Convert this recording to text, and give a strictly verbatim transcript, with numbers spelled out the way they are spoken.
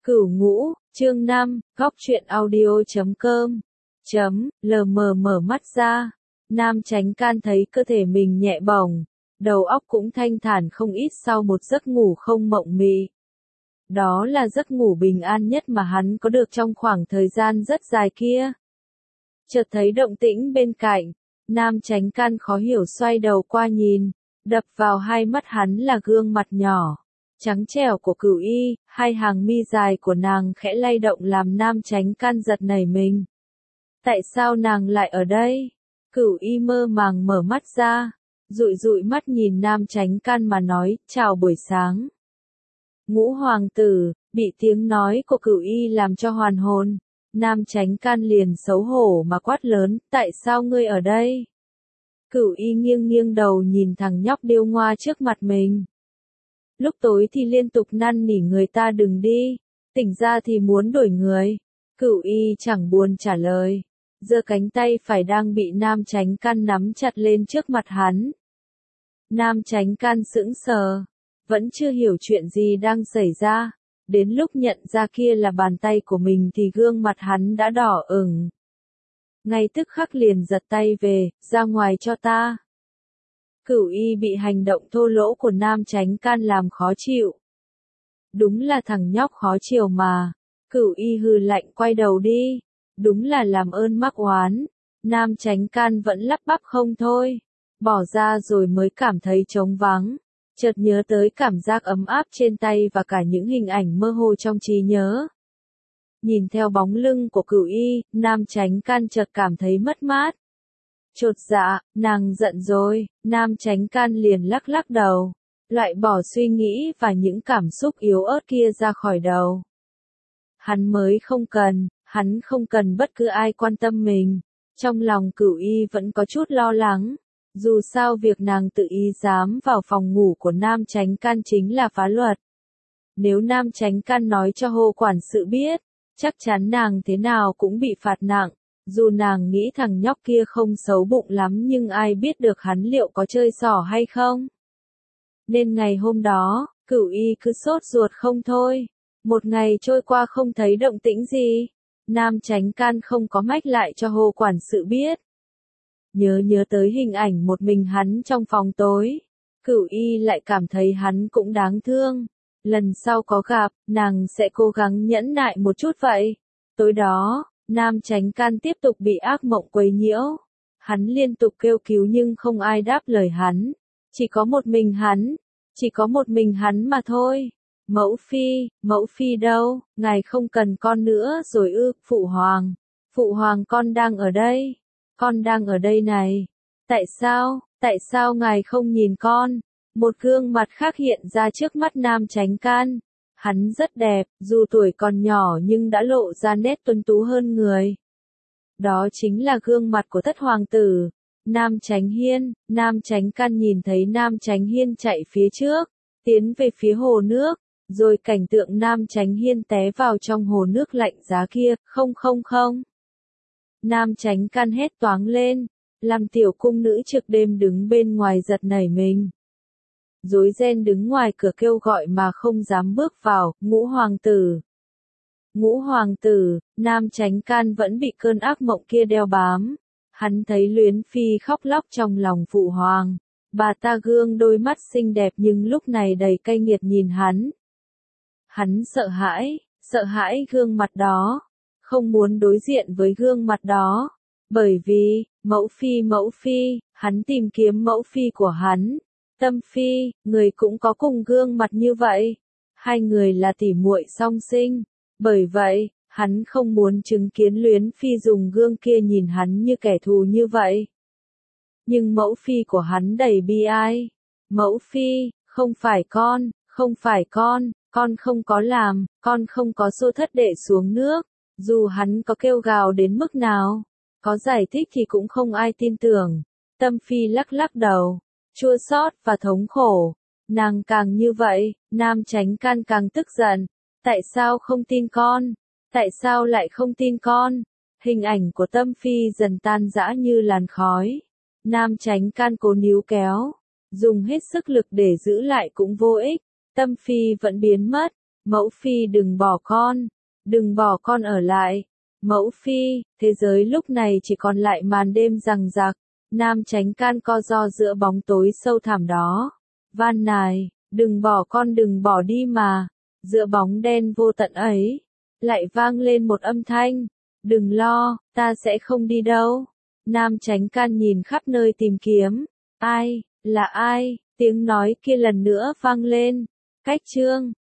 Cửu Ngũ, chương năm, góc truyện audio chấm com. Chấm, lờ mờ mở mắt ra. Nam Chánh Can thấy cơ thể mình nhẹ bổng, đầu óc cũng thanh thản không ít sau một giấc ngủ không mộng mị. Đó là giấc ngủ bình an nhất mà hắn có được trong khoảng thời gian rất dài kia. Chợt thấy động tĩnh bên cạnh, Nam Chánh Can khó hiểu xoay đầu qua nhìn, đập vào hai mắt hắn là gương mặt nhỏ, trắng trẻo của Cửu Y, hai hàng mi dài của nàng khẽ lay động làm Nam Chánh Can giật nảy mình. Tại sao nàng lại ở đây? Cửu Y mơ màng mở mắt ra, dụi dụi mắt nhìn Nam Chánh Can mà nói, chào buổi sáng. Ngũ hoàng tử, bị tiếng nói của Cửu Y làm cho hoàn hồn, Nam Chánh Can liền xấu hổ mà quát lớn, tại sao ngươi ở đây? Cửu Y nghiêng nghiêng đầu nhìn thằng nhóc điêu ngoa trước mặt mình. Lúc tối thì liên tục năn nỉ người ta đừng đi, tỉnh ra thì muốn đổi người. Cửu Y chẳng buồn trả lời, giơ cánh tay phải đang bị Nam Chánh Can nắm chặt lên trước mặt hắn. Nam Chánh Can sững sờ, vẫn chưa hiểu chuyện gì đang xảy ra, đến lúc nhận ra kia là bàn tay của mình thì gương mặt hắn đã đỏ ửng. Ngay tức khắc liền giật tay về, ra ngoài cho ta. Cửu Y bị hành động thô lỗ của Nam Chánh Can làm khó chịu. Đúng là thằng nhóc khó chiều mà. Cửu Y hừ lạnh quay đầu đi. Đúng là làm ơn mắc oán. Nam Chánh Can vẫn lắp bắp không thôi. Bỏ ra rồi mới cảm thấy trống vắng. Chợt nhớ tới cảm giác ấm áp trên tay và cả những hình ảnh mơ hồ trong trí nhớ. Nhìn theo bóng lưng của Cửu Y, Nam Chánh Can chợt cảm thấy mất mát. Chột dạ, nàng giận rồi, Nam Chánh Can liền lắc lắc đầu, loại bỏ suy nghĩ và những cảm xúc yếu ớt kia ra khỏi đầu. Hắn mới không cần, hắn không cần bất cứ ai quan tâm mình. Trong lòng Cửu Y vẫn có chút lo lắng, dù sao việc nàng tự ý dám vào phòng ngủ của Nam Chánh Can chính là phá luật. Nếu Nam Chánh Can nói cho Hồ quản sự biết, chắc chắn nàng thế nào cũng bị phạt nặng. Dù nàng nghĩ thằng nhóc kia không xấu bụng lắm nhưng ai biết được hắn liệu có chơi xỏ hay không. Nên ngày hôm đó, Cửu Y cứ sốt ruột không thôi. Một ngày trôi qua không thấy động tĩnh gì. Nam Chánh Can không có mách lại cho Hồ quản sự biết. Nhớ nhớ tới hình ảnh một mình hắn trong phòng tối. Cửu Y lại cảm thấy hắn cũng đáng thương. Lần sau có gặp, nàng sẽ cố gắng nhẫn nại một chút vậy. Tối đó, Nam Chánh Can tiếp tục bị ác mộng quấy nhiễu. Hắn liên tục kêu cứu nhưng không ai đáp lời hắn. Chỉ có một mình hắn. Chỉ có một mình hắn mà thôi. Mẫu phi, mẫu phi đâu, ngài không cần con nữa rồi ư, phụ hoàng. Phụ hoàng con đang ở đây. Con đang ở đây này. Tại sao, tại sao ngài không nhìn con? Một gương mặt khác hiện ra trước mắt Nam Chánh Can. Hắn rất đẹp, dù tuổi còn nhỏ nhưng đã lộ ra nét tuấn tú hơn người. Đó chính là gương mặt của thất hoàng tử, Nam Chánh Hiên. Nam Chánh Can nhìn thấy Nam Chánh Hiên chạy phía trước, tiến về phía hồ nước, rồi cảnh tượng Nam Chánh Hiên té vào trong hồ nước lạnh giá kia, không không không. Nam Chánh Can hét toáng lên, làm tiểu cung nữ trực đêm đứng bên ngoài giật nảy mình. Rối ren đứng ngoài cửa kêu gọi mà không dám bước vào, ngũ hoàng tử. Ngũ hoàng tử, Nam Chánh Can vẫn bị cơn ác mộng kia đeo bám. Hắn thấy Luyến Phi khóc lóc trong lòng phụ hoàng. Bà ta gương đôi mắt xinh đẹp nhưng lúc này đầy cay nghiệt nhìn hắn. Hắn sợ hãi, sợ hãi gương mặt đó. Không muốn đối diện với gương mặt đó. Bởi vì, mẫu phi mẫu phi, hắn tìm kiếm mẫu phi của hắn. Tâm Phi, người cũng có cùng gương mặt như vậy. Hai người là tỉ muội song sinh. Bởi vậy, hắn không muốn chứng kiến Luyến Phi dùng gương kia nhìn hắn như kẻ thù như vậy. Nhưng mẫu phi của hắn đầy bi ai. Mẫu phi, không phải con, không phải con, con không có làm, con không có xô thất đệ xuống nước. Dù hắn có kêu gào đến mức nào, có giải thích thì cũng không ai tin tưởng. Tâm Phi lắc lắc đầu. Chua xót và thống khổ. Nàng càng như vậy, Nam Chánh Can càng tức giận. Tại sao không tin con? Tại sao lại không tin con? Hình ảnh của Tâm Phi dần tan rã như làn khói. Nam Chánh Can cố níu kéo, dùng hết sức lực để giữ lại cũng vô ích. Tâm Phi vẫn biến mất. Mẫu phi đừng bỏ con, đừng bỏ con ở lại. Mẫu phi, thế giới lúc này chỉ còn lại màn đêm giằng giặc. Nam Chánh Can co ro giữa bóng tối sâu thẳm đó. Van nài, đừng bỏ con, đừng bỏ đi mà. Giữa bóng đen vô tận ấy, lại vang lên một âm thanh. Đừng lo, ta sẽ không đi đâu. Nam Chánh Can nhìn khắp nơi tìm kiếm. Ai, là ai? Tiếng nói kia lần nữa vang lên. Cách chương